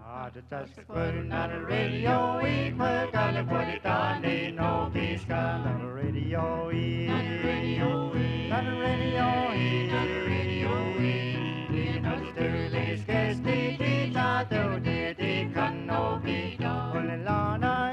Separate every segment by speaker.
Speaker 1: Just putting on the radio, we put on the put it on, they know he's got on the radio, on the radio, on the radio, on the radio, in the Sterling Sketch, they not do, they can no be done. When the Lana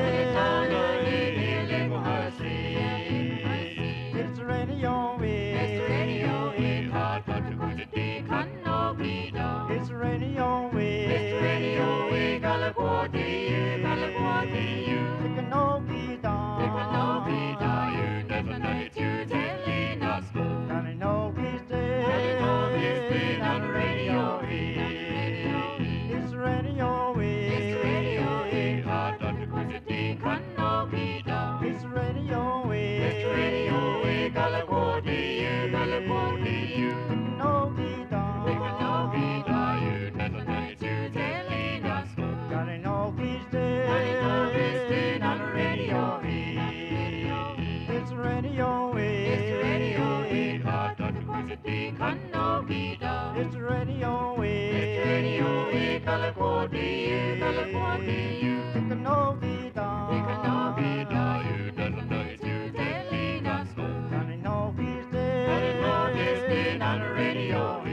Speaker 1: it's the radio, it's the radio, hard but to go to the can no be done. It's the radio, it's the radio, California, you. It can no be done. It can no be done. You never know it, you telling us. Can I know he's dead? Can I know he's dead on the radio? It's the radio, it's the radio, hard but to go to the can no be done. It's the radio, it's the radio, California, you. It can no be done. It can no be done. You never know it, you telling us. Can I know he's dead? Can I know he's dead on the radio? It's the radio, it's the radio, hard but to go to the can no be done. It's the radio, it's the radio, California, you. It can no be done. It can no be done. You never know it, you telling us. Can I know he's dead? Can I know he's dead on the radio?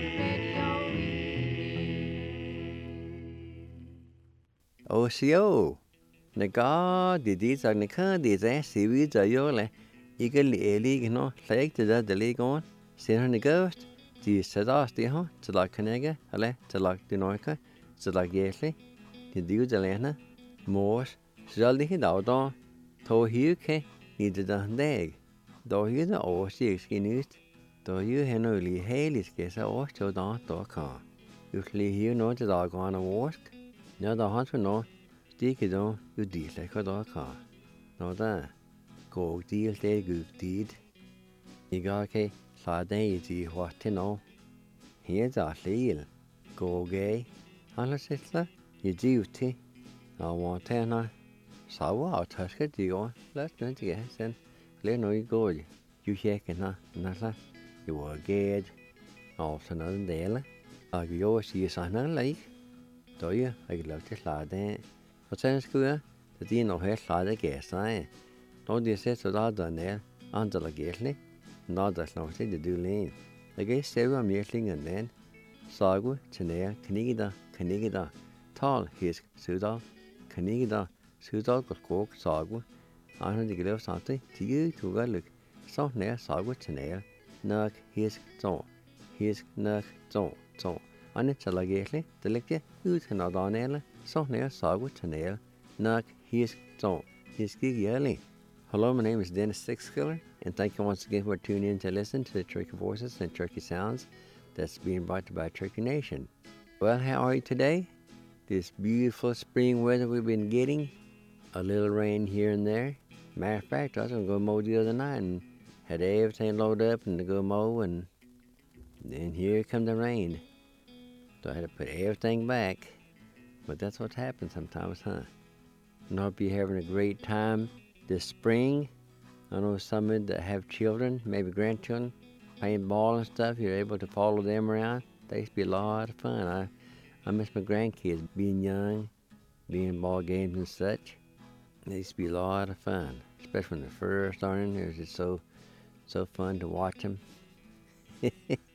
Speaker 2: OCO Naga did are Nika did a series a yole eagle a league no like to that the league on send the ghost the sadas the huh to like Canega ale to like the Noica to like Yesly the dudes Elena Morse Zaldi hid out on to Huke needed a dag though you the OC skin though you henry Haley's case or so down to a car usually you know the dog on a wask. Nå da han for nå, stikker da jo diesel hva da ka. Nå da, gå deal det gud tid. I ga ke sa det I de hva til nå. Her da lil, gå gøy. Han har sett det, I de uti. Nå var det henne, sa var at her skal de gå. Lad nå ikke sen. Flere nå I går, jo kjekke henne, næsla. Jo var gøyd. Og så nå den dele. Og jo sier sånn her leik. Då ju jag lov till slade. Och sen skulle det din och helt slade gästa. Då det ses så där ner andra gäsli. Nå det snart det du lin. Jag är seва mjölingen den. Sagu tjänar knigida. Tal hisk sudal. Knigida sudal kok sagu. Han det glöv satte. Tiu tugaluk. Så ner sagu tjänar. Nak hisk så. Hisk nak så. Annet salageli, det ligger ut til Nordanele, så nær sagu tanel, nok hisk så, hiskig yerli. Hello, my name is Dennis Sixkiller, and thank you once again for tuning in to listen to the Turkey Voices and Turkey Sounds that's being brought to you by Turkey Nation. Well, how are you today? This beautiful spring weather we've been getting, a little rain here and there. Matter of fact, I was going to go mow the other night and had everything loaded up and to go mow, and then here come the rain. So I had to put everything back. But that's what happens sometimes, huh? And I hope you're having a great time this spring. I know some of you that have children, maybe grandchildren, playing ball and stuff. You're able to follow them around. They used to be a lot of fun. I miss my grandkids being young, being in ball games and such. They used to be a lot of fun, especially when they first started. It was just so fun to watch them. The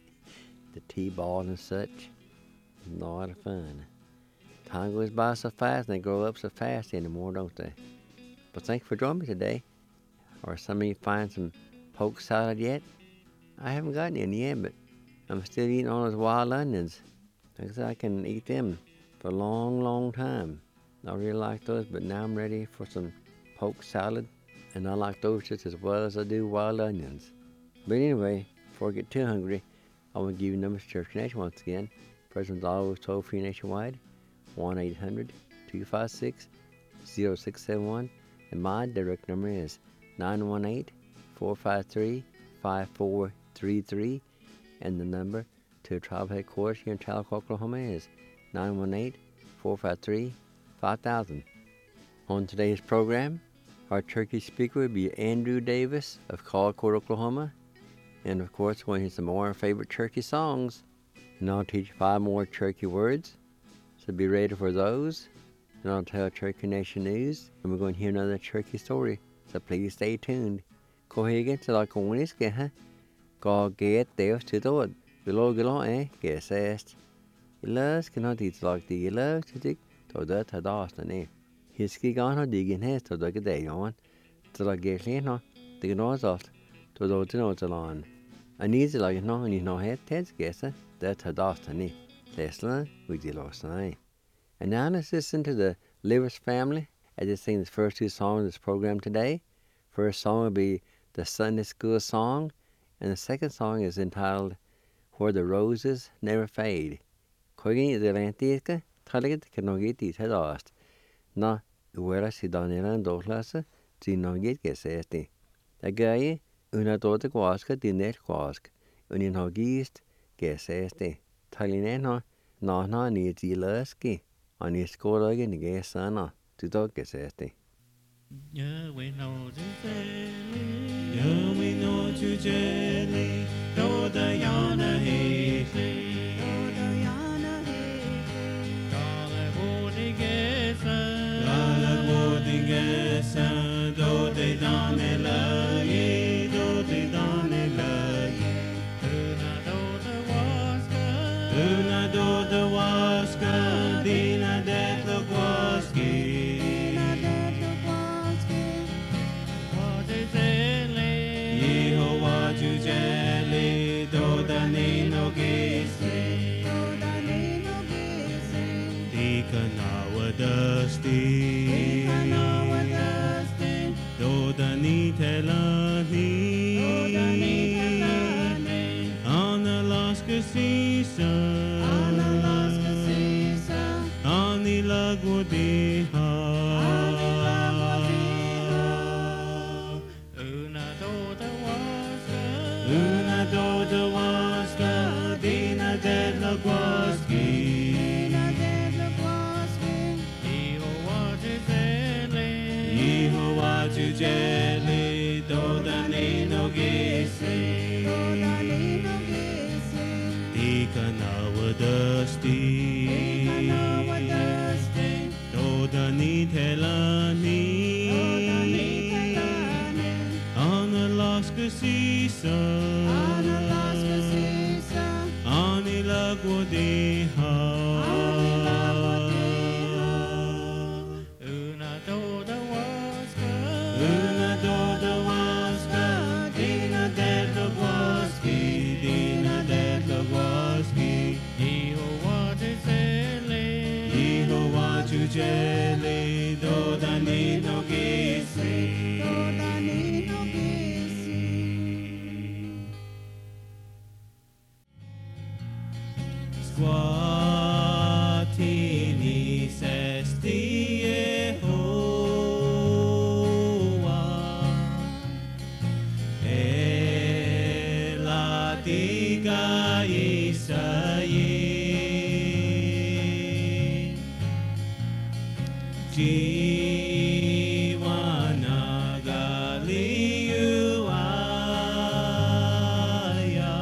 Speaker 2: T-ball and such. A lot of fun. Time goes by so fast and they grow up so fast anymore, don't they? But thank you for joining me today. Or some of you find some poke salad yet? I haven't gotten any yet, but I'm still eating all those wild onions. Like I said, I can eat them for a long, long time. I really like those, but now I'm ready for some poke salad. And I like those just as well as I do wild onions. But anyway, before I get too hungry, I want to give you numbers to Church Nation once again. President's always toll-free nationwide, 1-800-256-0671. And my direct number is 918-453-5433. And the number to tribal headquarters here in Tahlequah, Oklahoma is 918-453-5000. On today's program, our turkey speaker will be Andrew Davis of Collicourt, Oklahoma. And of course, we'll hear some more of our favorite turkey songs. And I'll teach 5 more turkey words. So be ready for those. And I'll tell Cherokee Nation News, and we're going to hear another Cherokee story. So please stay tuned. Kohigan to la konis ke ha. Go get there to the wood. Below get says. Ilas cannot eat like the love to dig to that had asked the name. His ski gone digging his to the day on. To the get no, the nose off to the nose along. And easy like no, and you know head Ted's guesser that had asked the name. Tesla with the last night. And now let's listen to the Livers family as they sing the first two songs of this program today. First song will be the Sunday School song, and the second song is entitled Where the Roses Never Fade. Koigin the Lantica, Talit Canogiti had asked. Na, where si Daniela Douglas, Zinogit Gesesti. A guy, una dota guasca di net guasc, unin hogist Gesesti. Talineno, na ni Zilaski. On his score again, the gay son, to dog Gesesti.
Speaker 1: Yahweh knows you jelly, Yahweh knows you jelly, do the yana hate, Gala do de dane la ye, do de dane la ye, Una do the waska, Dina det the waski. Jelly, do the nino gisi, Dikanawa dusty, do the nitelani, on Alaska season, on the Lagodiha. Una do the waska, Dina de la guaski. Iho watu jelly, do the nino gisi. Dikanawa dusty, do the nitelani. On Alaska season, on the Lagodiha. Una do the waska, Dina de la guaski, Dina de la guaski. Iho watu jelly, do the nino gisi. Squatini sesti Yehowa, Elatika Isaye, Jiwana Galiuaya,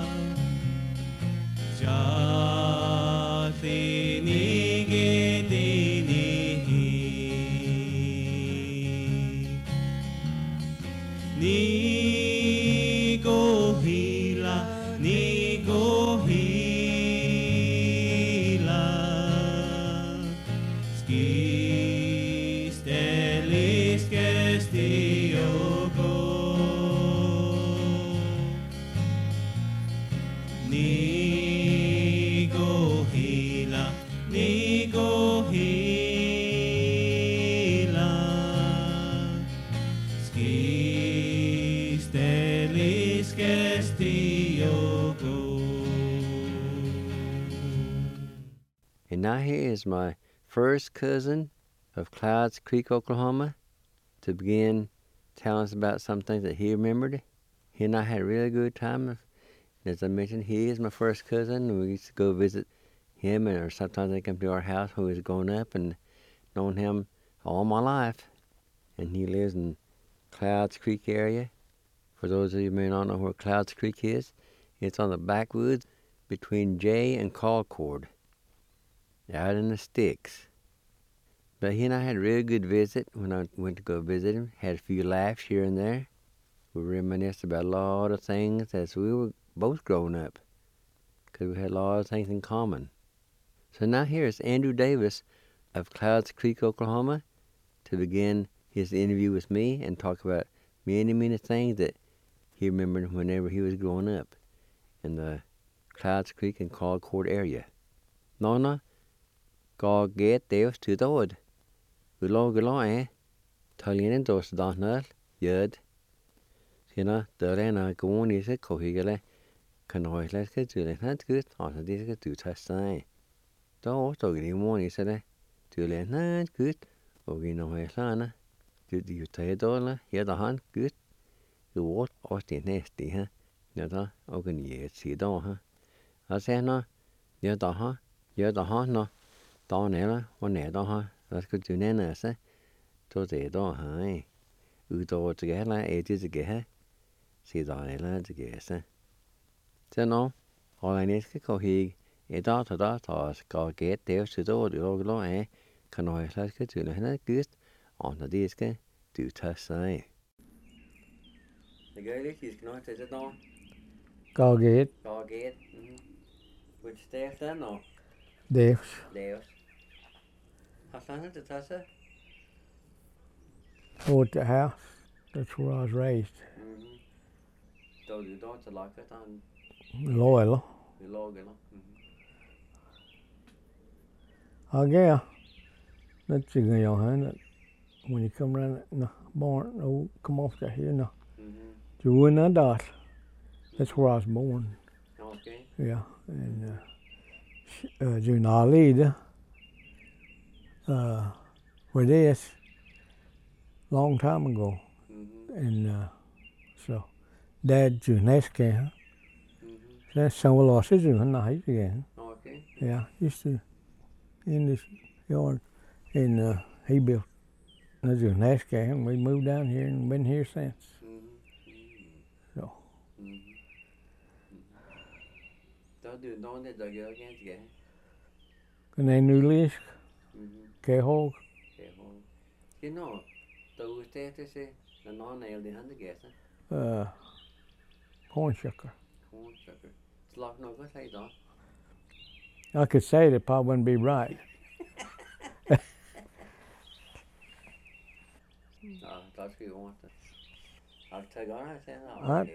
Speaker 1: Ni go hila, ski stelis gestiogo, ni go hila, ski stelis gestiogo.
Speaker 2: And now here is my first cousin of Clouds Creek, Oklahoma, to begin telling us about some things that he remembered. He and I had a really good time. As I mentioned, he is my first cousin, and we used to go visit him, or sometimes they come to our house when we was growing up, and known him all my life. And he lives in Clouds Creek area. For those of you who may not know where Clouds Creek is, it's on the backwoods between Jay and Colcord. out in the sticks. But he and I had a real good visit when I went to go visit him. Had a few laughs here and there. We reminisced about a lot of things as we were both growing up, because we had a lot of things in common. So now here is Andrew Davis of Clouds Creek, Oklahoma, to begin his interview with me and talk about many, many things that he remembered whenever he was growing up in the Clouds Creek and Colcord area. Nona, go get Davis to the wood. Gullo, Talian dos Donald, Yud. Sina, Durana, go on, is a cohigale. Can always let get to the hand good on this get to test. Don't get him one, is it? To the hand good. Ogino Helana. Did you tell dollar? Here the hand good. You what or the nasty, huh? Yada, Ogan ye, see, don't, huh? I say no. Yada, huh? Yada, huh? No. Donella, one head, huh? That's good to Nana, say. To the door, huh? Udo together, ages together. See Donella together. So no, all I need to go here. A daughter, go get there to the door, Can I let get to the hand good on the disc to test, The girl is not at the door.
Speaker 3: Go get
Speaker 2: Go get. Which staff then, or
Speaker 3: Davis.
Speaker 2: Davis? Has done it to test it?
Speaker 3: Oh, at the house. That's where I was raised.
Speaker 2: So you don't like it on
Speaker 3: Loyal.
Speaker 2: the log,
Speaker 3: Yeah. That's a good young when you come around the barn, oh, come off the here now. You wouldn't dot. That's where I was born.
Speaker 2: Okay.
Speaker 3: Yeah. And June Ali, where this long time ago. And so Dad June Eske. That's some of us in night again.
Speaker 2: Okay.
Speaker 3: Yeah, used to in this yard, and he built another Eske, and we moved down here and been here since. So.
Speaker 2: Don't do don't let the girl again together.
Speaker 3: And then New Lisk, K-Hog.
Speaker 2: You know, those that they say the non-nail the hand together.
Speaker 3: Corn shucker.
Speaker 2: Corn sugar. It's like no good say that.
Speaker 3: I could say it, it probably wouldn't be right.
Speaker 2: That's what you want. I'll take on I say
Speaker 3: Right.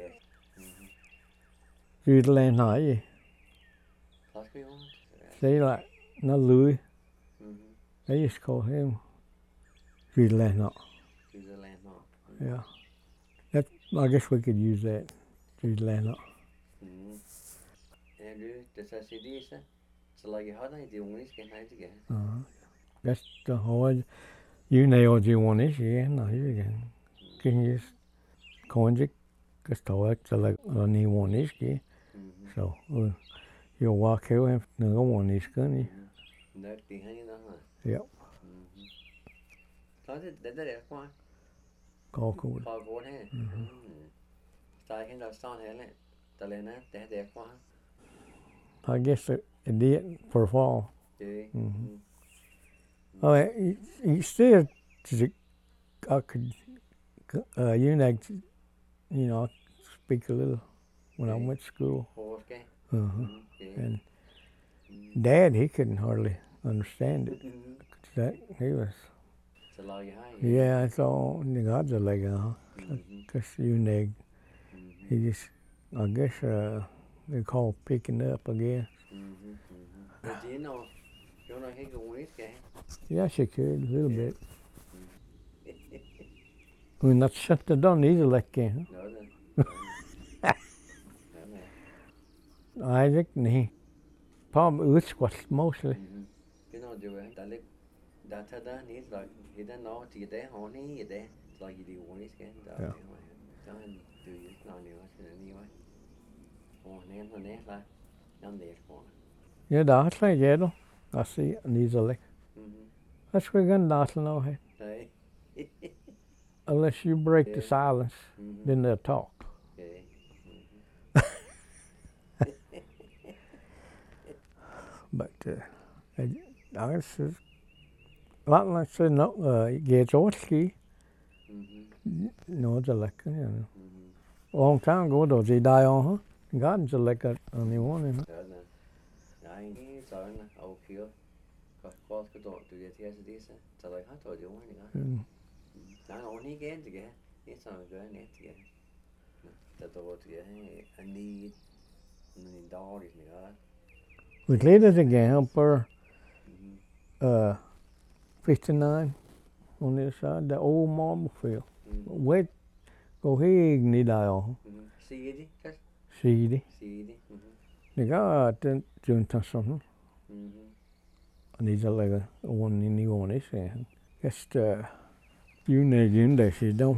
Speaker 3: You'd land high.
Speaker 2: That's what you want.
Speaker 3: Say like, not Louis. They used to call him You'd land not. Yeah. That, I guess we could use that. You'd land not.
Speaker 2: Andrew, does that see this? So like how do you want to get nice again?
Speaker 3: That's the whole. You know what you want this year, no, you can. Can you just conject? Because to like only one this year. So you'll walk here and no one this gun.
Speaker 2: That the hanging on.
Speaker 3: Yep.
Speaker 2: So that's it, one.
Speaker 3: Colcord.
Speaker 2: Colcord, hey. Starting to start here, the Lena, that's one.
Speaker 3: I guess it did for fall.
Speaker 2: Yeah.
Speaker 3: Oh, you still, I could, you know, speak a little when I went to school.
Speaker 2: Okay.
Speaker 3: And Dad, he couldn't hardly understand it. That he was.
Speaker 2: It's a lot high.
Speaker 3: Yeah, it's all the gods are like because he just, I guess they call picking up again.
Speaker 2: But do you know he can win this game?
Speaker 3: Yeah, she could a little bit. I mean, that's something done easy like game. Isaac, he probably was mostly.
Speaker 2: You know, that he's like he didn't know to get there, honey, there. It's like you do win this game.
Speaker 3: Yeah.
Speaker 2: Do you know anyway? Oh, name like I'm there for.
Speaker 3: Yeah, that's like yeah, I see easily. That's we're gonna not know it.
Speaker 2: Hey.
Speaker 3: Unless you break the silence, then they'll talk. But Agus lá sé nó géóí nó le long time ago do dí da á gan se le an níháin.
Speaker 2: ócío go dó tú tí a dísa tá le hatá dúhain ná óní géan ige ní san go nétige Tá dó a ní dáir na.
Speaker 3: We later again per 59 on the side, the old marble field. Wet go hig ní da á.
Speaker 2: Sídi?
Speaker 3: Sídi.
Speaker 2: Sídi.
Speaker 3: Ní ga dúnta son. Ní le bhain ní bháin is é. Just dúna dún de sí dá.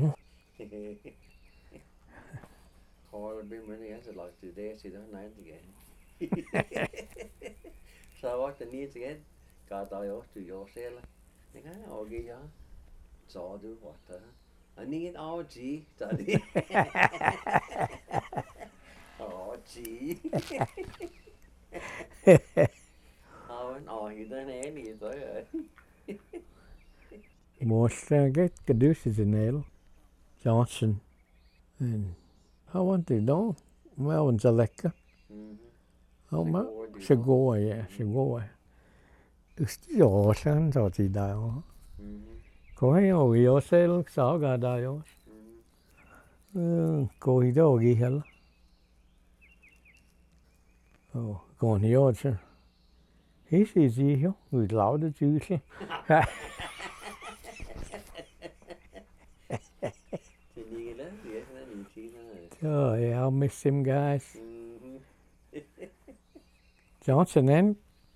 Speaker 2: Háir bí muna le tú dé sí na ige. Sáhacht a ní ige gá dá tú jo séle. Ní ágaí já záú hata. A ní ádí dí. Ádí. Áhain áhí den éí dó.
Speaker 3: Most get dús is in Neil Johnson and how want to do well in Zaleka. Oh ma se go Ustí san tá tí da. Có hay ó í sé xá ga da. Có hí dó í hell. Oh, go ní á se. Hí sí hí ú lá de dúse. Oh yeah, I'll miss him, guys. Johnson then.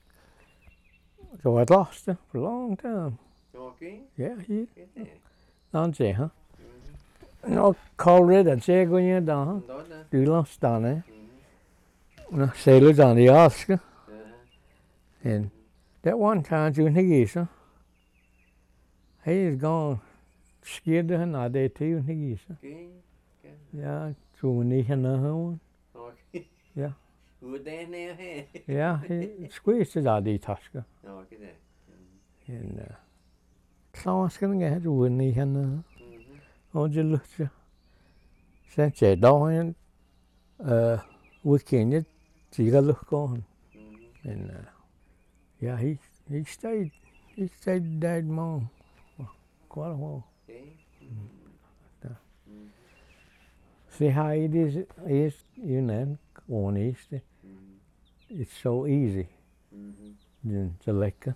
Speaker 3: So I'd lost him for a long time.
Speaker 2: Okay.
Speaker 3: Yeah, he. On Jay, huh? No, called it a Jay going in down. You lost down there. No, sailors on the Oscar. And that one time, June Higgies, huh? He's gone. Scared to him, I did too, Higgies. Yeah, so we need another one.
Speaker 2: Okay.
Speaker 3: Yeah.
Speaker 2: Who then now?
Speaker 3: Yeah, he squeezed his ID Tosca.
Speaker 2: Okay.
Speaker 3: And so I was going to get to win the hand. Oh, you look. Since I don't, weekend, you got look on. And yeah, he stayed dead mom quite a while. See how it is, you know, on east. It's so easy. To like it.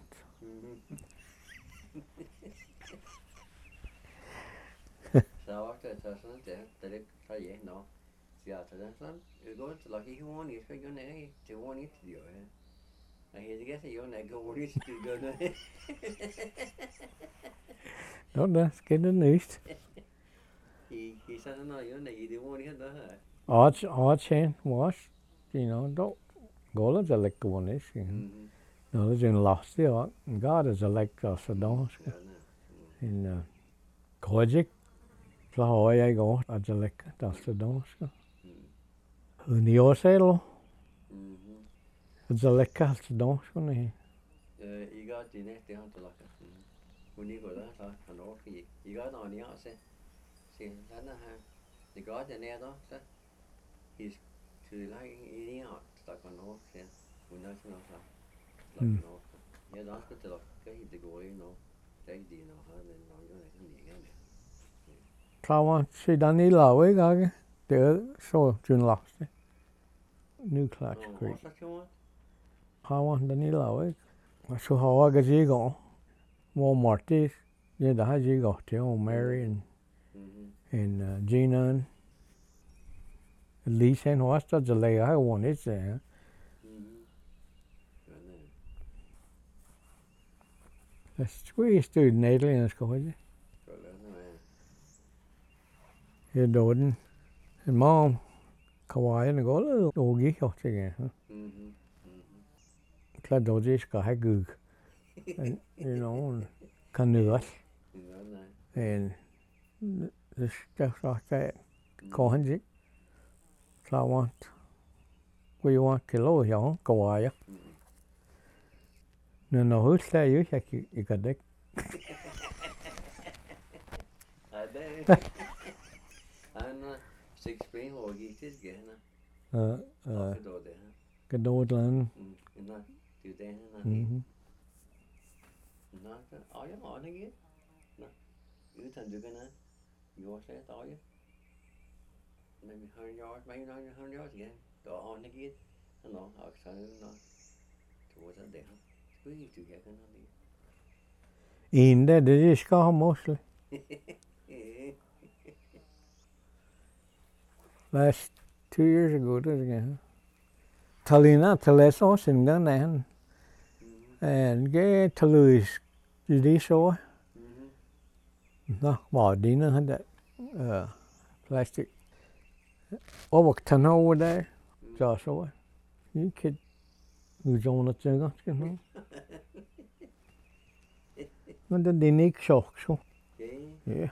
Speaker 2: So after that, no. See after that, you go to lucky who won it for your name, to one it to you. I hear to get your neck go to go.
Speaker 3: Don't that's good news.
Speaker 2: He said, no, you know, you didn't want to get that.
Speaker 3: Odd chain wash, you know, don't go to like one is. No, there's in lost the God is a like us a dance. In Kojic, so I go at the like that's the dance. In the Oselo, it's a like that's the dance.
Speaker 2: You got the next day to look at. When you go that, I know you got on the outside. See, the God in there, though, he's to like eating out, stuck on the horse, yeah. When that's not like, yeah, that's good to look. The go, you know, take the, you know, how then I'm going to again.
Speaker 3: Trawan, she done the law, guy. There, so June lost it. New Clutch Creek. Trawan, done the law, so how I got you go. Walmart is, yeah, the how's you got to Mary and Gina and Lisa and what's the lay I want it there. Let's squeeze through Natalie and go with you. You're doing and Mom, Kauai and go a little doggy hot again, huh? Glad doggy's got a goog. And, you know, canoe and the stuff like that. Cohensic. So I want, we want kilo, young, Kauai. No husta ju jag kan det.
Speaker 2: Han explain how he is again.
Speaker 3: Cái đồ lan.
Speaker 2: Nó tiêu đen nó đi. Nó ở giống ở nó kia. Nó cứ thành được cái nó. Vô sẽ tỏi. Maybe 100 yards, maybe not 100 yards again. Đó on nó kia. Nó ở sau nó. Towards that there. We need to get another.
Speaker 3: In det är ska ha mostly. Last 2 years ago, det again. Talina tales osin gan han. And get to lose the so. No, var dina hade plastic. Over tan over there. Så. You could ujon att säga kan. Men det är nick chock så. Ja.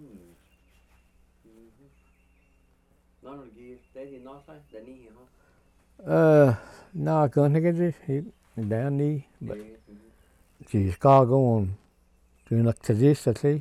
Speaker 2: Nó gì thế thì nó sai để đi hả?
Speaker 3: No, kan jag det där ni. Chỉ ska gå on. Du nak till det så att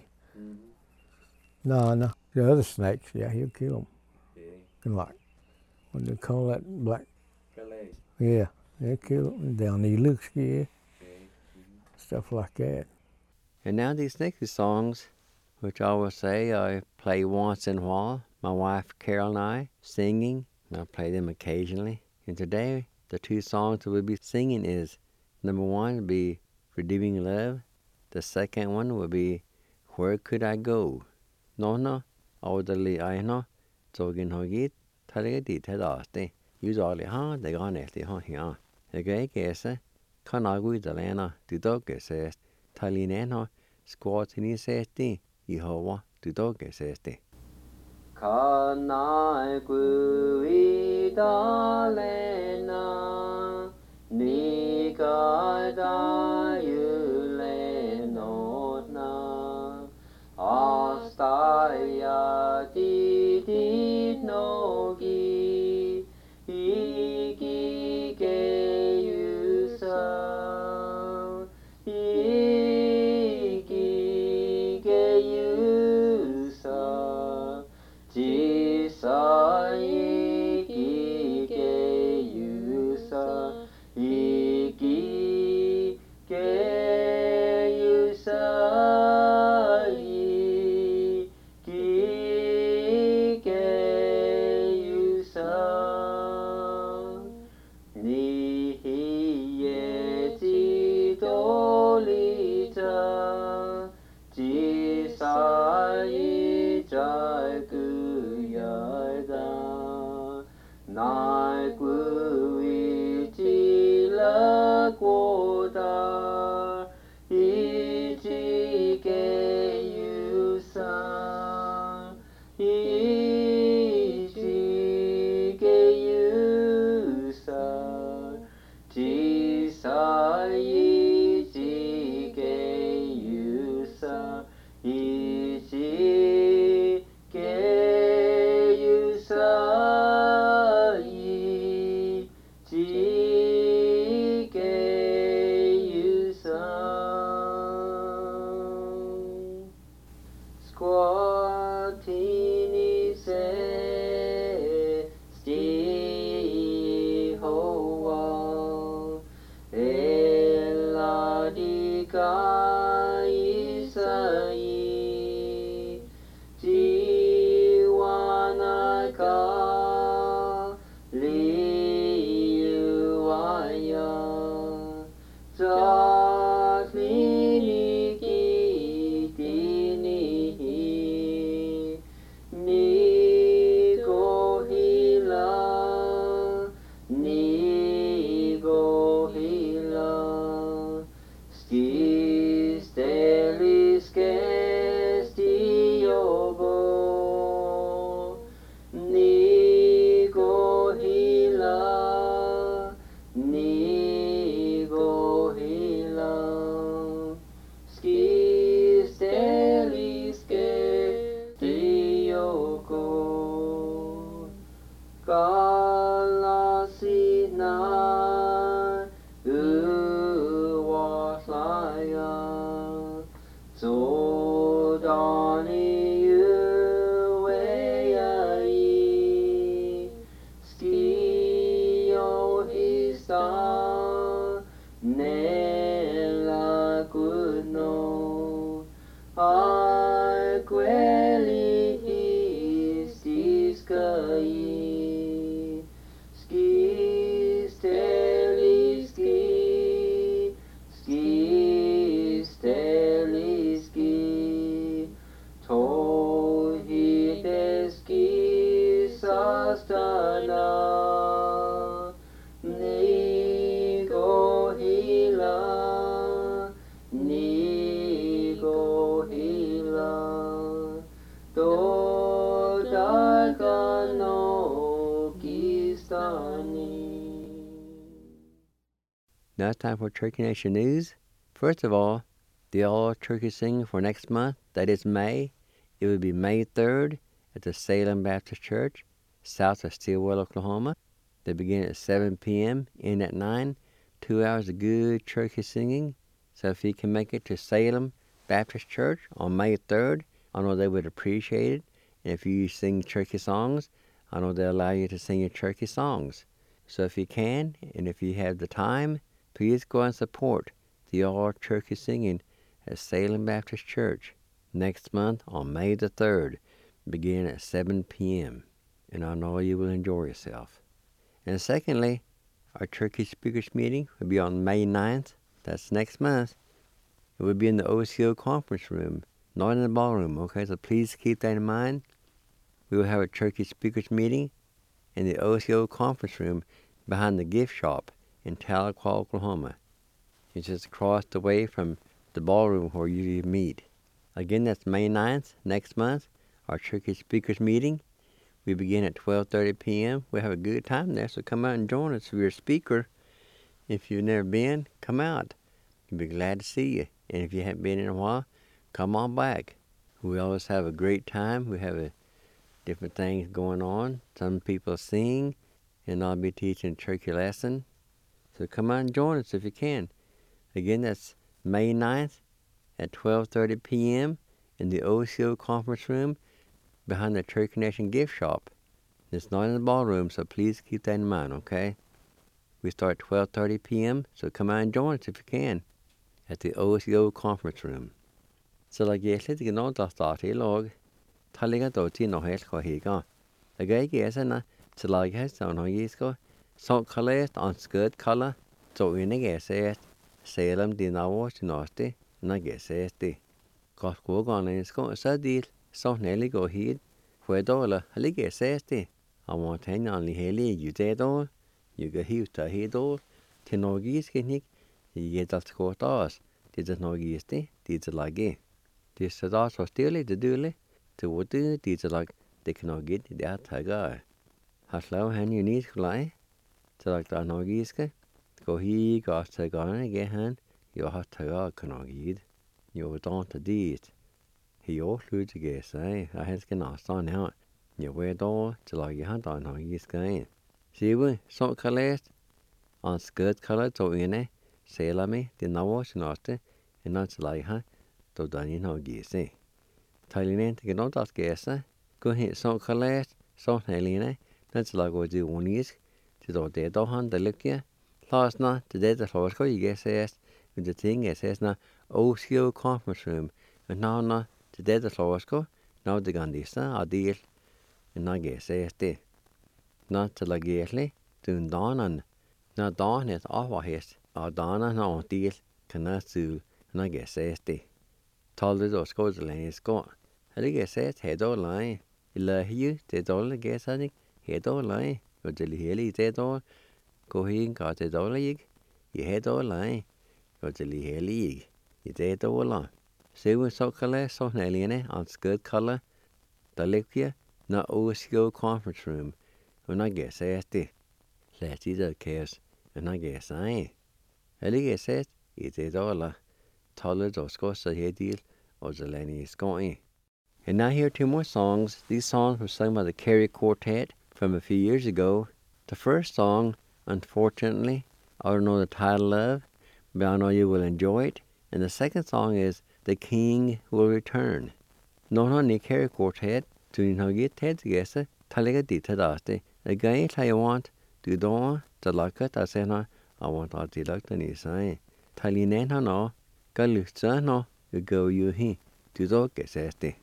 Speaker 3: No. The other snakes, yeah, he'll kill them. Can like. What do they call that? Black. Yeah, they kill them. Down the looks, yeah. Stuff like that.
Speaker 2: And now these next songs, which I will say I play once in a while. My wife Carol and I singing, and I play them occasionally. And today, the 2 songs that we'll be singing is, number 1 will be Redeeming Love. The second one will be Where Could I Go? No, orderly I know. Togin hogit, talegati tadasti. Usually, they gone after here. The gay guess, Kanagu the lana, the dog says, Talineno, squat in his safety, Yehovah, the dog says. Kanagu idalena, Nikada yulenotna, Astaya did nogi, Iki geusa, Iki geusa, Jisa iki geusa, Iki geusa, Iki geusa, Nihiyeti dolita, Jisai jaguyada, Naikuiti lagoda, Ichi geusa, Ichi geusa, Jisai ichi geusa, Ichi geusa, Ichi geusa. Squatini se sti hoa, ella dica isai, jiwanaka liuaya, Zaklini kitinihi, ni gohila, skis delis gestiogo, ni gohila, nella kuno ai quelli sti sky ski steli ski ski steli ski tohi deski sastana ni go hila do dalgano kistani. Now it's time for Turkey Nation News. First of all, the All Turkey Sing for next month, that is May. It will be May 3rd at the Salem Baptist Church, south of Stillwell, Oklahoma. They begin at 7 p.m., end at 9. 2 hours of good turkey singing. So if you can make it to Salem Baptist Church on May 3rd, I know they would appreciate it. And if you sing turkey songs, I know they'll allow you to sing your turkey songs. So if you can, and if you have the time, please go and support the All Turkey Singing at Salem Baptist Church next month on May the 3rd, beginning at 7 p.m. And I know you will enjoy yourself. And secondly, our Turkey Speakers Meeting will be on May 9th. That's next month. It will be in the OCO Conference Room, not in the ballroom, okay? So please keep that in mind. We will have a Turkey Speakers Meeting in the OCO Conference Room behind the gift shop in Tahlequah, Oklahoma. It's just across the way from the ballroom where you meet. Again, that's May 9th, next month, our Turkey Speakers Meeting. We begin at 12:30 p.m. We'll have a good time there, so come out and join us. If you're a speaker, if you've never been, come out. We'll be glad to see you. And if you haven't been in a while, come on back. We always have a great time. We have different things going on. Some people sing, and I'll be teaching a turkey lesson. So come out and join us if you can. Again, that's May 9th at 12:30 p.m. in the OCO Conference Room behind the Turkey Nation gift shop. It's not in the ballroom, so please keep that in mind, okay? We start at 12:30 p.m., so come out and join us if you can at the OCO Conference Room. So like yesterday, you know, the start log, Taliga Doti no Hel Kohiga. A guy guess na to like has on Hoyisko, so color on skirt color, so in a guess it, Salem Dinawa to Nosti, and I guess it. Cosco on in Scott, so deal, so nearly go heed, where dollar, a lig guess it. I want hang only Haley, you dead all, you go here to head all, Tinogis can he, you get that score us, did the Nogis, did the like. This is also still the dooley, to what do did like they cannot get that tiger. Has low hand you need to lie, to like the Nogiska, go he got to go and get hand, you have tiger cannot get. You don't to deed. He all flew to guess, I has cannot stand out. You wear door to like your hand on his game. See, we so collect on skirt color to in a sailor me, the Nawash Noste, and not like her to Danny no geese. Thailand to get on that guess, go hit so collect, so Helena, that's like what you want is to do dead on the look here. Last night, the dead of Horsko, you guess, with the thing it says now OCO Conference Room, and now the dead of Horsko, now the Gandista, a deal. And I guess det. Not to like yearly, to dawn and not dawn it off his, or dawn and on deal, cannot do, and I guess det. Told it or scores the lane is gone. I guess it head all line. You, the dollar guess I think, head all line, or the hilly dead all, go here and got the dollar yig, you head all line, or the hilly yig, you dead all line. See when so color, so alien on skirt color, the lip here. Na OCO Conference Room, and I guess it. Let's either case, and I guess I guess it is all tolerant or scotch a head deal or the Lenny is going. And now here are two more songs. These songs were sung by the Carey Quartet from a few years ago. The first song, unfortunately, I don't know the title of, but I know you will enjoy it. And the second song is The King Will Return. No, the Carey Quartet. To know get head together, Taliga did it. The guy I want to do the like it, I say, I want all the luck to you say. Talinan no, Galusa no, you go you he, to the Geseste.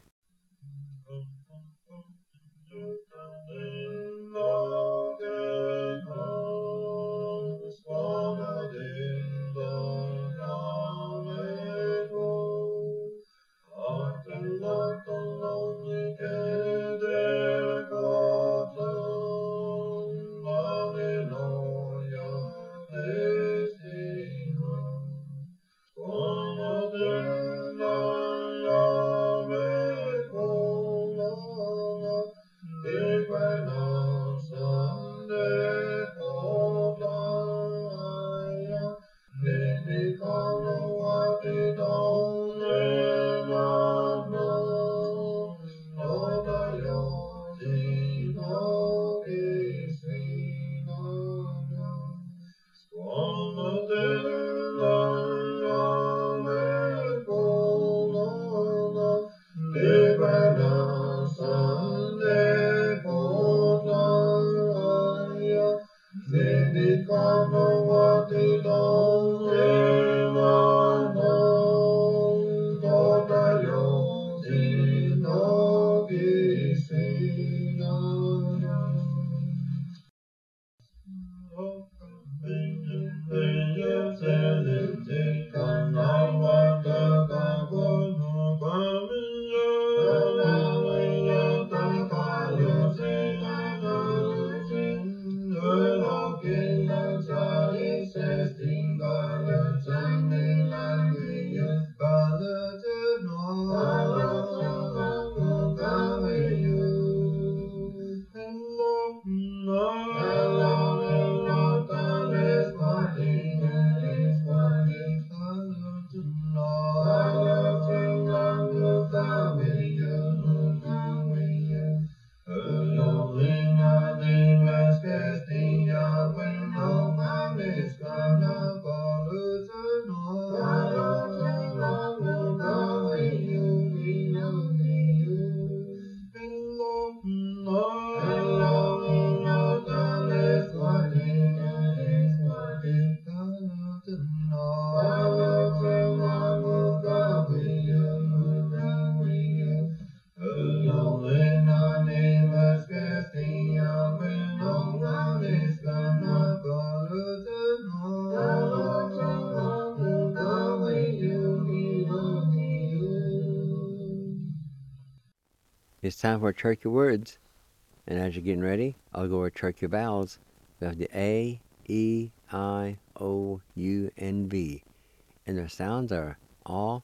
Speaker 2: It's time for turkey words, and as you're getting ready, I'll go over turkey vowels. We have the A, E, I, O, U, and V, and their sounds are A,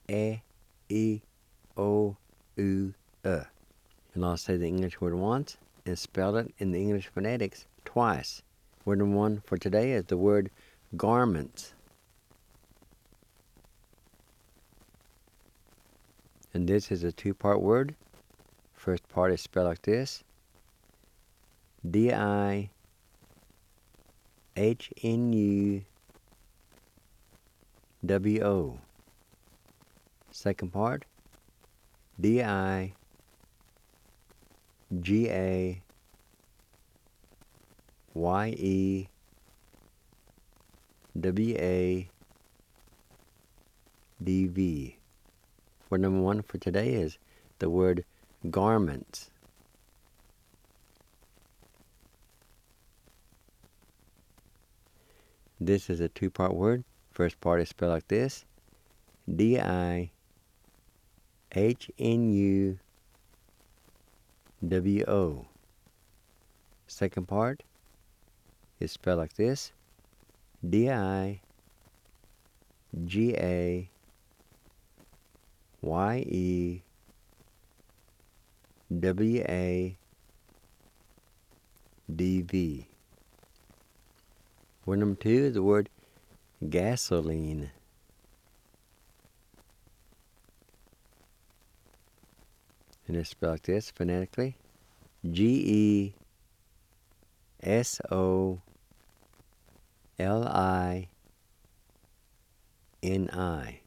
Speaker 2: E, O, U, And I'll say the English word once and spell it in the English phonetics twice. Word number one for today is the word garments. And this is a two-part word. First part is spelled like this: D-I-H-N-U-W-O. Second part, D-I-G-A-Y-E-W-A-D-V. Word number one for today is the word garments. This is a two-part word. First part is spelled like this: D-I-H-N-U-W-O. Second part is spelled like this: D-I-G-A-Y-E-W-A-D-V. Word number two is the word gasoline. And it's spelled like this phonetically: G-E-S-O-L-I-N-I.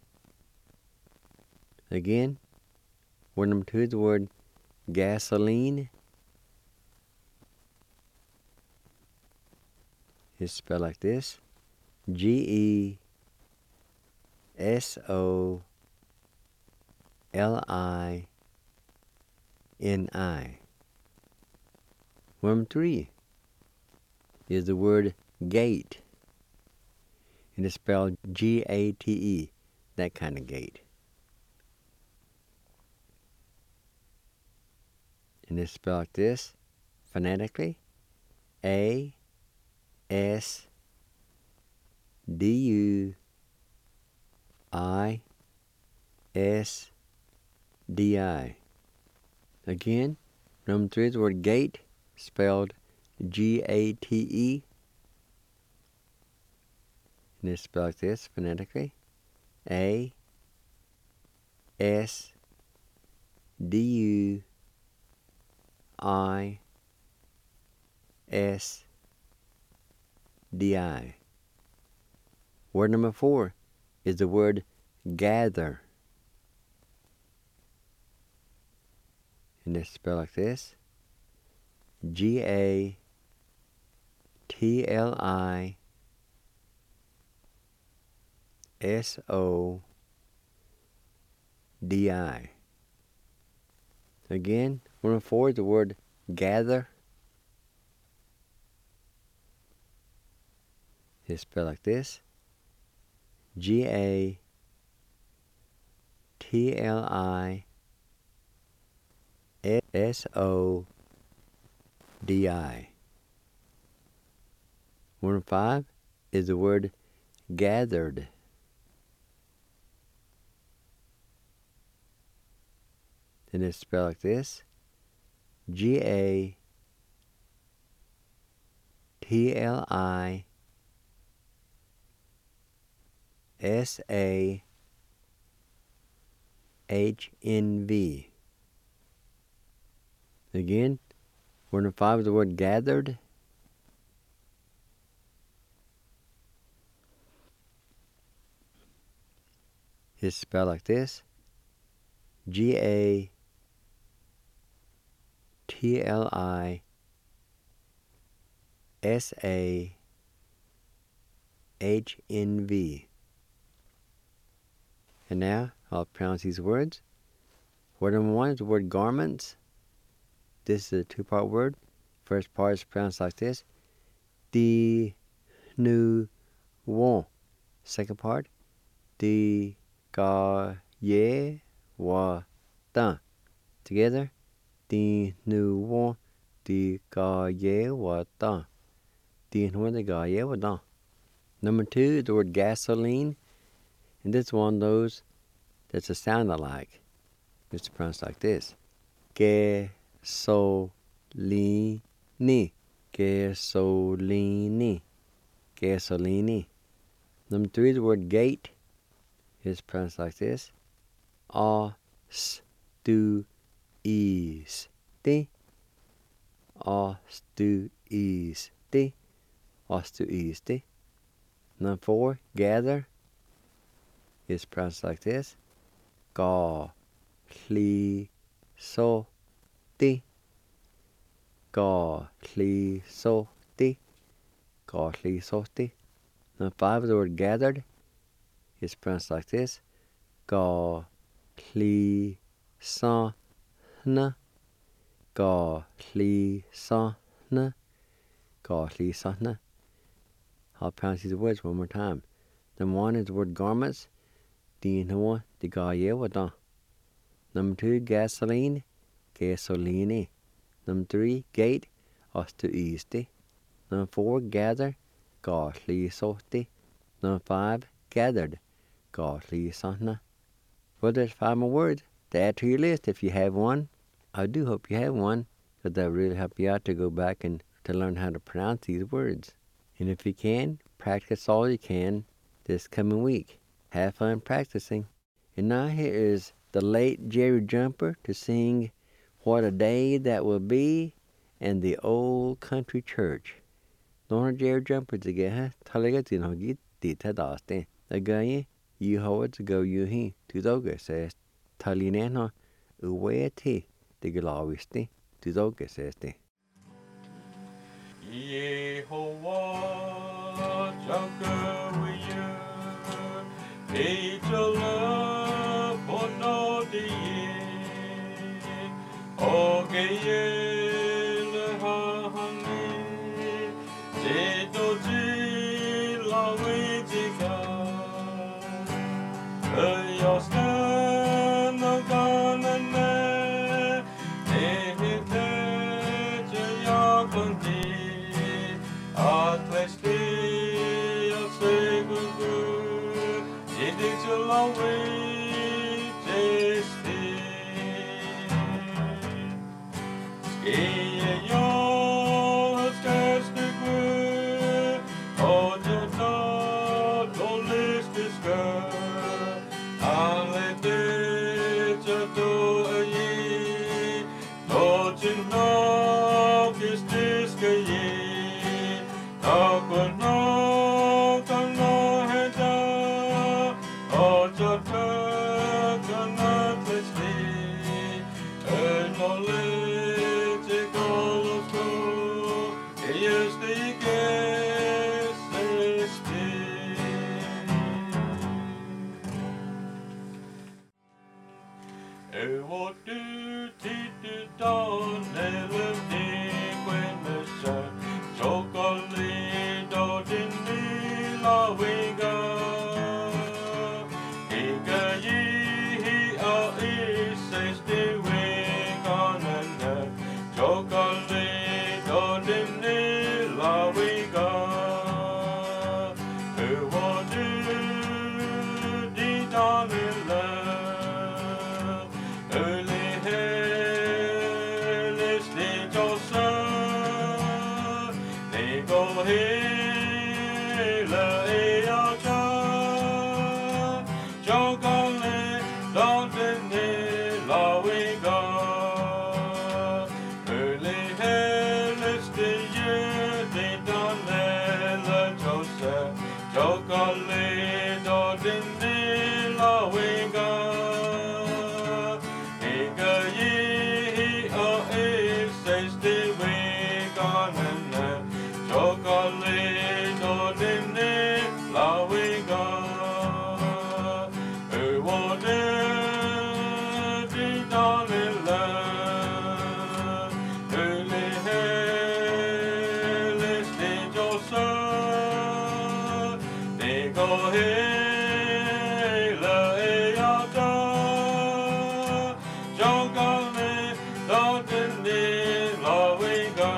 Speaker 2: Again, word number two is the word gasoline. It's spelled like this: G-E-S-O-L-I-N-I. Number 3 is the word gate. And it's spelled G-A-T-E, that kind of gate. And it's spelled like this, phonetically, A-S-D-U-I-S-D-I. Again, number 3 is the word gate, spelled G-A-T-E. And it's spelled like this, phonetically, A-S-D-U-I-S-D-I. Word number 4 is the word gather. And it's spelled like this, G-A-T-L-I-S-O-D-I. Again, word number 4 is the word gather. It's spelled like this, G-A-T-L-I-S-O-D-I. Word number 5 is the word gathered. And it's spelled like this, G-A-T-L-I-S-A-H-N-V. Again, word number 5 is the word gathered. It's spelled like this, G-A-T-L-I-S-A-H-N-V. And now I'll pronounce these words. Word number 1 is the word garments. This is a 2-part word. First part is pronounced like this, the nu won. Second part, the ga ye wa dan. Together, the nu won, the ga ye wa dan. The nu won, the ga ye wa dan. Number 2 is the word gasoline. And this is one of those that's a sound alike. It's pronounced like this, gasolini, gasolini, gasolini. Number 3 is the word gate. It's pronounced like this, ostuisti, ostuisti, ostuisti. Number 4, gather. It's pronounced like this, ga hli so ti, ga hli so ti, ga hli so ti. Number 5 is the word gathered. It's pronounced like this, ga hli sa na, ga hli sa na, ga hli sa na. I'll pronounce these words one more time. Number 1 is the word garments. The number 1, the ga ye wa dan. Number 2, gasoline, gasoline. Number 3, gate, ostuisti. Number 4, gather, ga hli so ti. Number 5, gathered, ga hli sa na. Well, there's 5 more words to add to your list if you have one. I do hope you have one, because that will really help you out to go back and to learn how to pronounce these words. And if you can, practice all you can this coming week. Have fun practicing. And now here is the late Jerry Jumper to sing What a Day That Will Be and the Old Country Church. Don't Jerry Jumper to get her. Talaga tin hogi tita daste. Again, you hold to go you he to doga says. Talinano uwe ti the galawisti to doga says.
Speaker 1: Yehovah, Jacob. Echola bono die Ogeyele hahane Jedoji lawitika Eyosna ganane Ehite jayakundi Atlesti yasegugu Idiculawi jesti Skiye yo haskestigu Ojota dolistiska Alete jato ayi Dojino kistiska yi Takono kano heda Ojota kana tlisti Knowledge golofko Ejesti gesesti What do titu don elefti quenesa Chocolate dodin la wiga Ika yi a is the wiganana Chocolate dodin la wiga What do di don Early hell is the Joseph, they go hela eaja, jogale dodene la wiga. Early hell is the year they done la Joseph, jogale dodene la wiga. Chocolate dodene la wiga Ewode di danila Early hell is the Joseph They go hela eata Chocolate dodene la wiga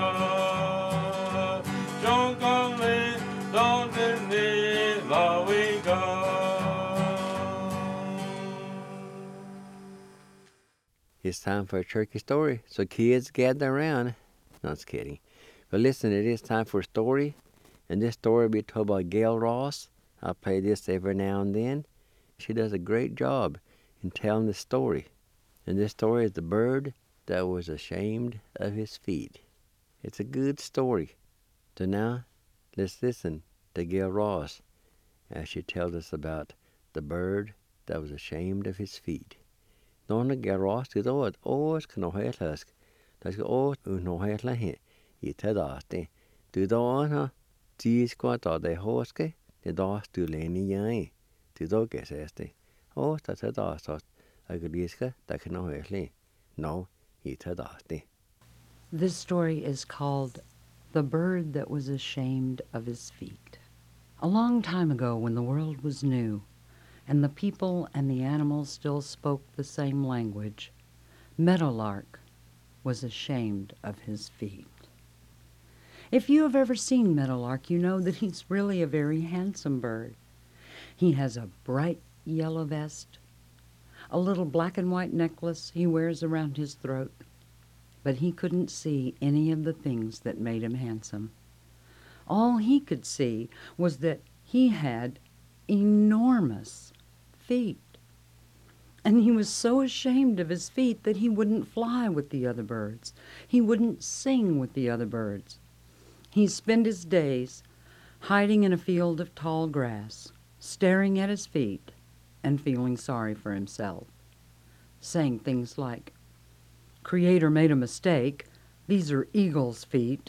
Speaker 2: It's time for a turkey story, so kids gather around. No, just kidding. But listen, it is time for a story, and this story will be told by Gail Ross. I play this every now and then. She does a great job in telling the story. And this story is the bird that was ashamed of his feet. It's a good story. So now, let's listen to Gail Ross as she tells us about the bird that was ashamed of his feet. Donna Gail Ross did all can husk. That's all no he itadaste. Do the honor, tease quite all the hoske, the dos to Lenny Yang. To do guess este. Oh, that's a dos, I could iska, that can no No, itadaste.
Speaker 4: This story is called The Bird That Was Ashamed of His Feet. A long time ago, when the world was new, and the people and the animals still spoke the same language, Meadowlark was ashamed of his feet. If you have ever seen Meadowlark, you know that he's really a very handsome bird. He has a bright yellow vest, a little black and white necklace he wears around his throat, but he couldn't see any of the things that made him handsome. All he could see was that he had enormous feet. And he was so ashamed of his feet that he wouldn't fly with the other birds. He wouldn't sing with the other birds. He'd spend his days hiding in a field of tall grass, staring at his feet and feeling sorry for himself, saying things like, "Creator made a mistake. These are eagle's feet."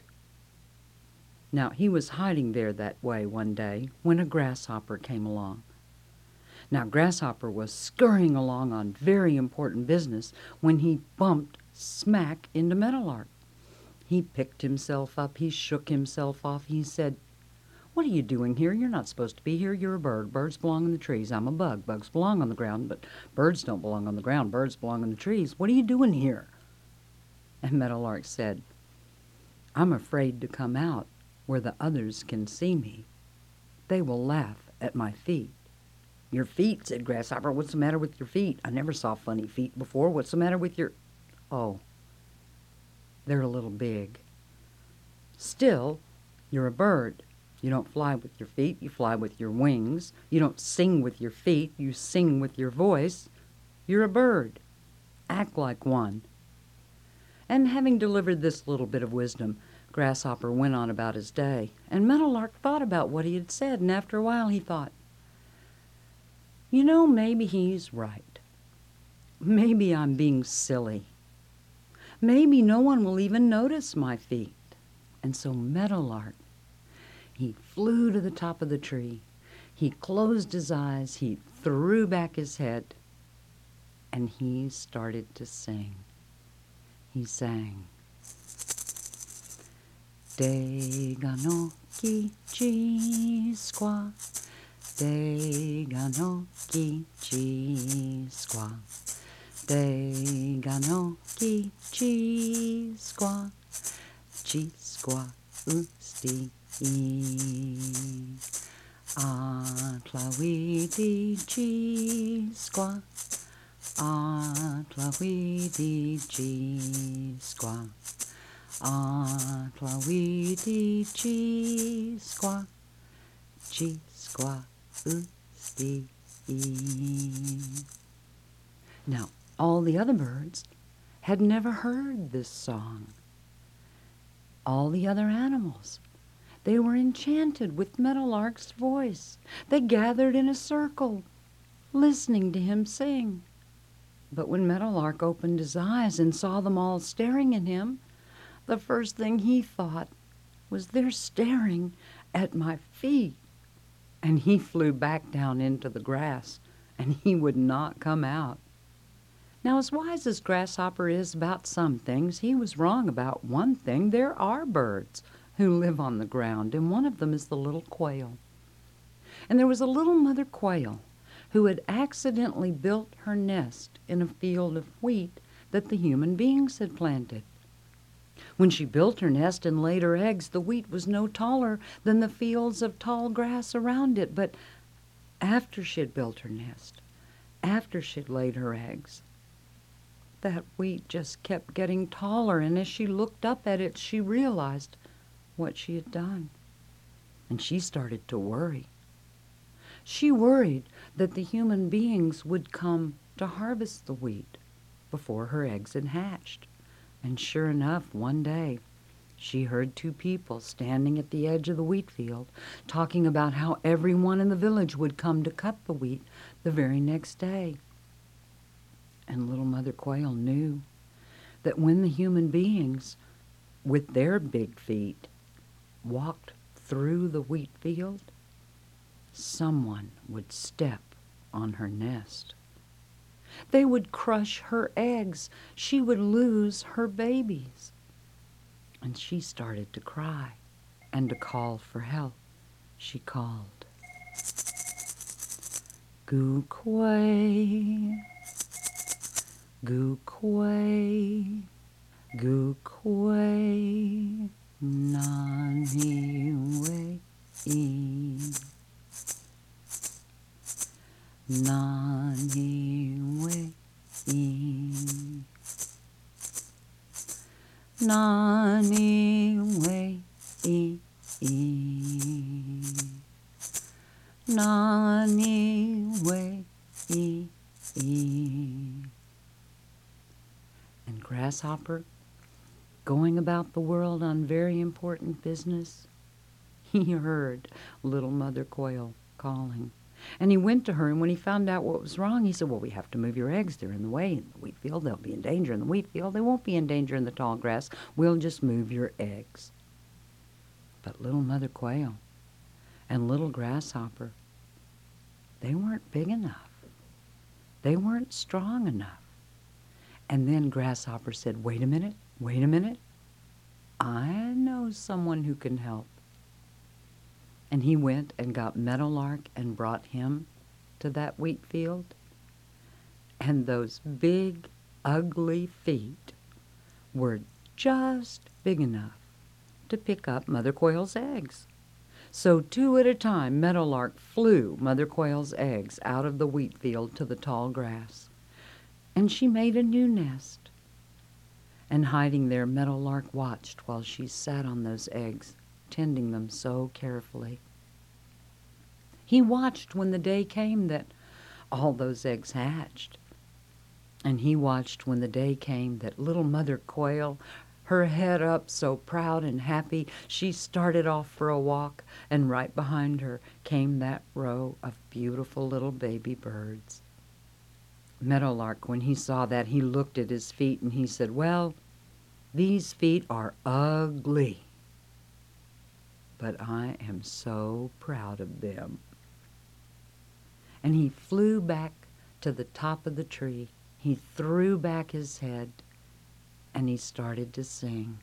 Speaker 4: Now, he was hiding there that way one day when a grasshopper came along. Now, Grasshopper was scurrying along on very important business when he bumped smack into Meadowlark. He picked himself up. He shook himself off. He said, "What are you doing here? You're not supposed to be here. You're a bird. Birds belong in the trees. I'm a bug. Bugs belong on the ground, but birds don't belong on the ground. Birds belong in the trees. What are you doing here?" And Meadowlark said, "I'm afraid to come out where the others can see me. They will laugh at my feet." "Your feet," said Grasshopper. "What's the matter with your feet? I never saw funny feet before. What's the matter with your—" "Oh, they're a little big." "Still, you're a bird. You don't fly with your feet, you fly with your wings. You don't sing with your feet, you sing with your voice. You're a bird. Act like one." And having delivered this little bit of wisdom, Grasshopper went on about his day. And Meadowlark thought about what he had said, and after a while he thought, "You know, maybe he's right. Maybe I'm being silly. Maybe no one will even notice my feet." And so Meadowlark, he flew to the top of the tree. He closed his eyes. He threw back his head. And he started to sing. He sang, "Dega no kichi squaw, Dega no kichi squaw, Dega no kichi squaw, chi squaw usti. Atlawidi chi squaw, Atlawidi chi squaw, Atlawidi chi squaw, chi squaw usti. Now, all the other birds had never heard this song. All the other animals, they were enchanted with Meadowlark's voice. They gathered in a circle, listening to him sing. But when Meadowlark opened his eyes and saw them all staring at him, the first thing he thought was, "They're staring at my feet." And he flew back down into the grass, and he would not come out. Now, as wise as Grasshopper is about some things, he was wrong about one thing. There are birds who live on the ground, and one of them is the little quail. And there was a little mother quail who had accidentally built her nest in a field of wheat that the human beings had planted. When she built her nest and laid her eggs, the wheat was no taller than the fields of tall grass around it. But after she had built her nest, after she'd laid her eggs, that wheat just kept getting taller, and as she looked up at it, she realized what she had done. And she started to worry. She worried that the human beings would come to harvest the wheat before her eggs had hatched. And sure enough, one day, she heard two people standing at the edge of the wheat field talking about how everyone in the village would come to cut the wheat the very next day. And little Mother Quail knew that when the human beings, with their big feet, walked through the wheat field, someone would step on her nest. They would crush her eggs. She would lose her babies. And she started to cry and to call for help. She called, "Goo quay, goo quay, goo quay, nani way, nani way, nani way, nani way. And Grasshopper, going about the world on very important business, he heard little Mother Quail calling. And he went to her, and when he found out what was wrong, he said, "Well, we have to move your eggs. They're in the way in the wheat field. They'll be in danger in the wheat field. They won't be in danger in the tall grass. We'll just move your eggs." But little Mother Quail and little Grasshopper, they weren't big enough. They weren't strong enough. And then Grasshopper said, wait a minute, wait a minute. I know someone who can help. And he went and got Meadowlark and brought him to that wheat field. And those big, ugly feet were just big enough to pick up Mother Quail's eggs. So 2 at a time, Meadowlark flew Mother Quail's eggs out of the wheat field to the tall grass. And she made a new nest. And hiding there, Meadowlark watched while she sat on those eggs, tending them so carefully. He watched when the day came that all those eggs hatched. And he watched when the day came that little Mother Quail, her head up so proud and happy, she started off for a walk, and right behind her came that row of beautiful little baby birds. Meadowlark, when he saw that, he looked at his feet and he said, well, these feet are ugly, but I am so proud of them. And he flew back to the top of the tree. He threw back his head and he started to sing.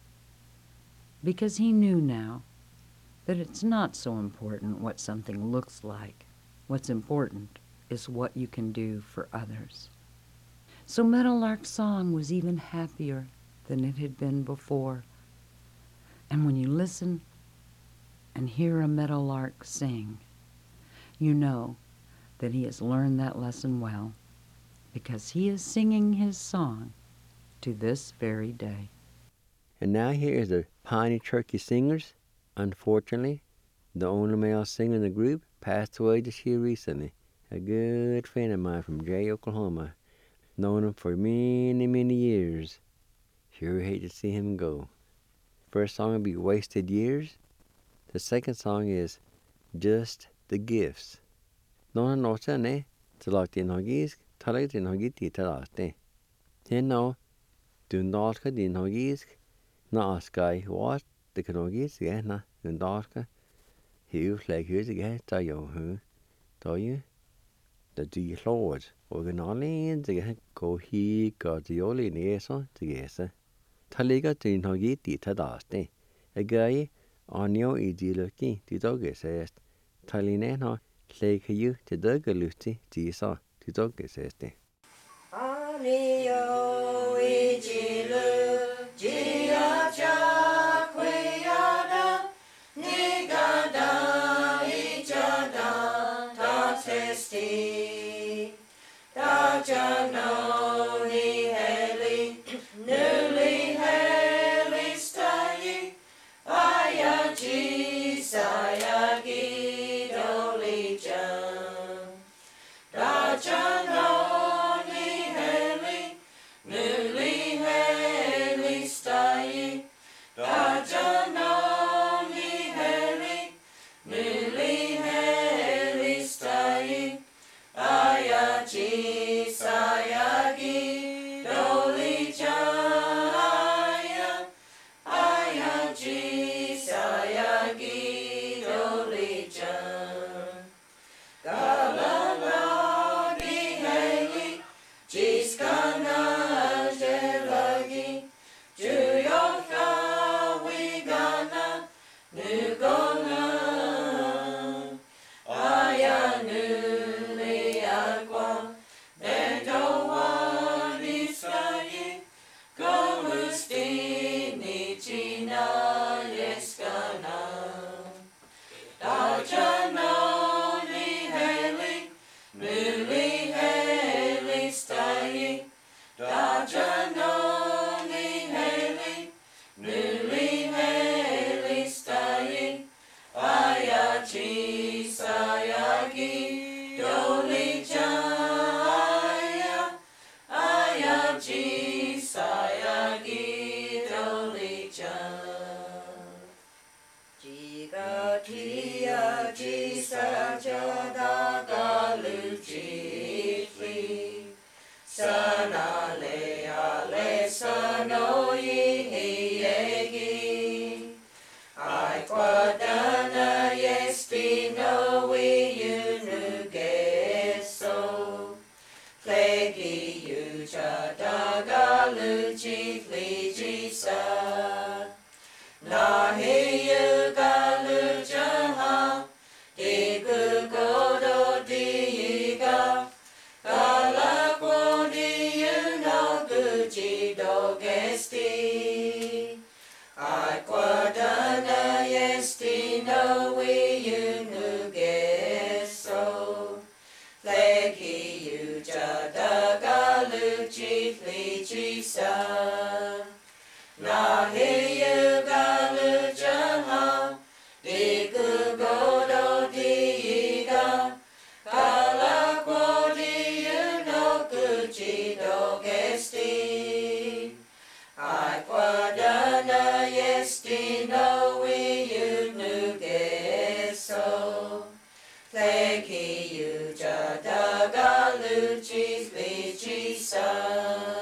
Speaker 4: Because he knew now that it's not so important what something looks like. What's important is what you can do for others. So Meadowlark's song was even happier than it had been before. And when you listen and hear a meadowlark sing, you know that he has learned that lesson well, because he is singing his song to this very day.
Speaker 2: And now here is the Piney Turkey Singers. Unfortunately, the only male singer in the group passed away this year recently. A good friend of mine from Jay, Oklahoma. Known him for many, many years. Sure hate to see him go. First song will be Wasted Years. The second song is Just the Gifts. Nona nocha ne, talak din hagis, talak din hagiti talaste. Heno, dundalka din hagis, na askai wat, the kanogis, na dundalka. Hiu flag here's again, tayo hu, tayo. The D Lord, originally, the go he got the only nation to guess. Taliga din hagiti tadaste. A guy on your ideology, the dog says, Talinena. Lake you to dug a luty, Tisa, to dog says they.
Speaker 1: Anio igilu, gia jaquiada, nigada, ijada, ta testi, da jano ni heli, newly heli stayi, ayaji sayagi. Tia, Jisa, Jada, Galuchi.
Speaker 5: ki yu ja da ga lu chi li chi sa. Na he yu ga lu ja ha, di ku go do di ga, ka la kwa di yu no ku chi do gesti. I kwa da na yesti no we yu nu geso. Pleki yu ja da ga lu chi li chi sa.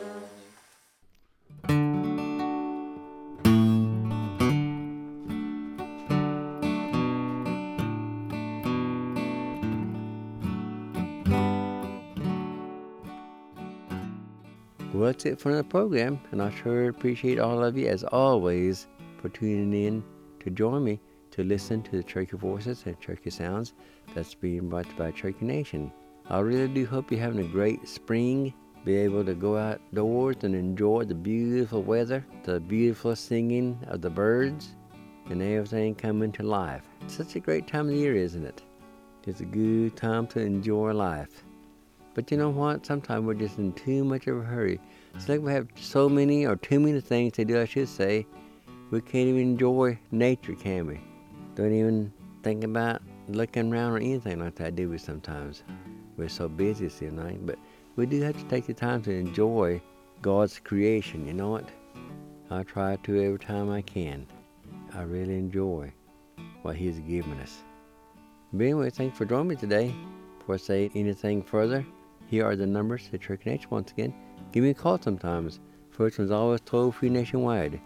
Speaker 2: Well, that's it for the program, and I sure appreciate all of you, as always, for tuning in to join me to listen to the Cherokee Voices and Cherokee Sounds that's being brought by Cherokee Nation. I really do hope you're having a great spring, be able to go outdoors and enjoy the beautiful weather, the beautiful singing of the birds, and everything coming to life. It's such a great time of the year, isn't it? It's a good time to enjoy life. But you know what? Sometimes we're just in too much of a hurry. It's like we have so many or too many things to do, I should say. We can't even enjoy nature, can we? Don't even think about looking around or anything like that, do we sometimes? We're so busy tonight, but we do have to take the time to enjoy God's creation, you know what? I try to every time I can. I really enjoy what He's given us. But anyway, thanks for joining me today. Before I say anything further, here are the numbers to Cherokee Nation once again. Give me a call sometimes. First one's always toll-free nationwide.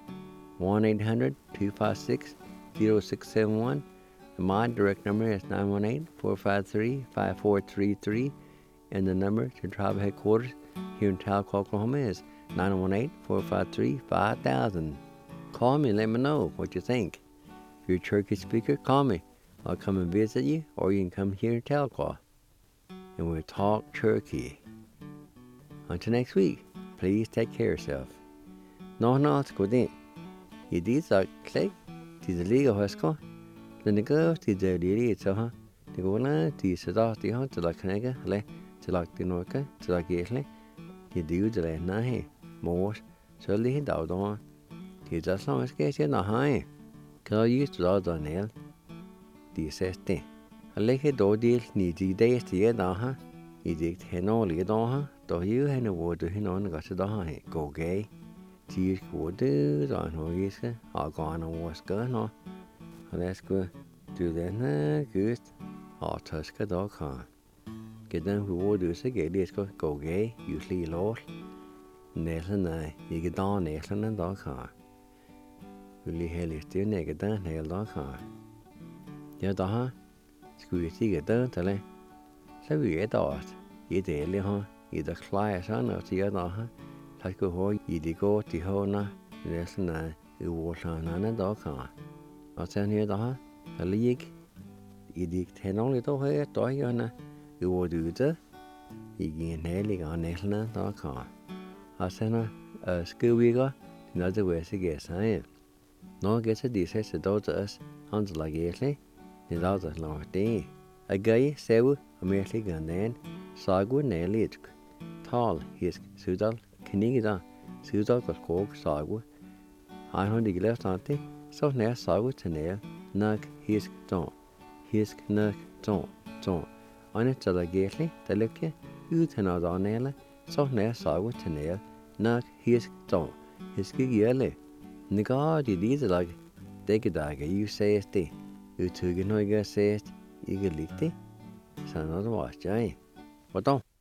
Speaker 2: 1-800-256-0671. My direct number is 918-453-5433. And the number to tribal headquarters here in Tahlequah, Oklahoma is 918-453-5000. Call me and let me know what you think. If you're a Cherokee speaker, call me. I'll come and visit you, or you can come here in Tahlequah, and we'll talk Cherokee. Until next week, please take care of yourself. No, skodin. Yedis are click to the legal hospital. Then the girls to the lady itself. The go on to the the hunt to the Canega, le to like the Norca, to like Gately. You do the land nahe, more, so lead out on. He's as long as get in a high. Call you to all the nail. The seste. A lake do deal need the days to get on. He did no lead on her, though you had a word to him on got to the high. Go gay. Tears would do on her giska. I'll go on and was going on. Let's go do that good. I'll touch a dog car. Get them who would do say this go gay, usually lost. Nathan and I, you get on Nathan and dog car. Really hell is still naked down, hail dog car. Nhớ đó ha, squeeze cái đơn thế này, sao vậy đó? Ý để liền ha, ý đã khai sáng nào thì đó ha, thấy cái hồ ý đi cô thì hồ na, để xem này, cái hồ sáng nó đó cả, ở trên này đó ha, cái lý ý đi thế nó liền đó hết, đó giờ nè, cái hồ đủ chứ, ý cái này liền ở này nó đó cả, ở trên nó, squeeze có, thì nó sẽ về sẽ cái sáng, nó cái sẽ đi sẽ đó cho us, hắn sẽ lại cái này. It's all the Lord day. A guy, seven, a merely gandan, sagu nelit. Tall, his sudal, kinigida, sudal got coke, sagu. I heard the left auntie, so near sagu to nail, nug, his don, his nug, don. On it to the gately, the licky, you to know the nail, so near sagu to nail, nug, his don, his gig yearly. Nigga, did these like, take a dagger, you say a day. Utugen har jag sett i Galiti. Sen har det varit jag. Vad då?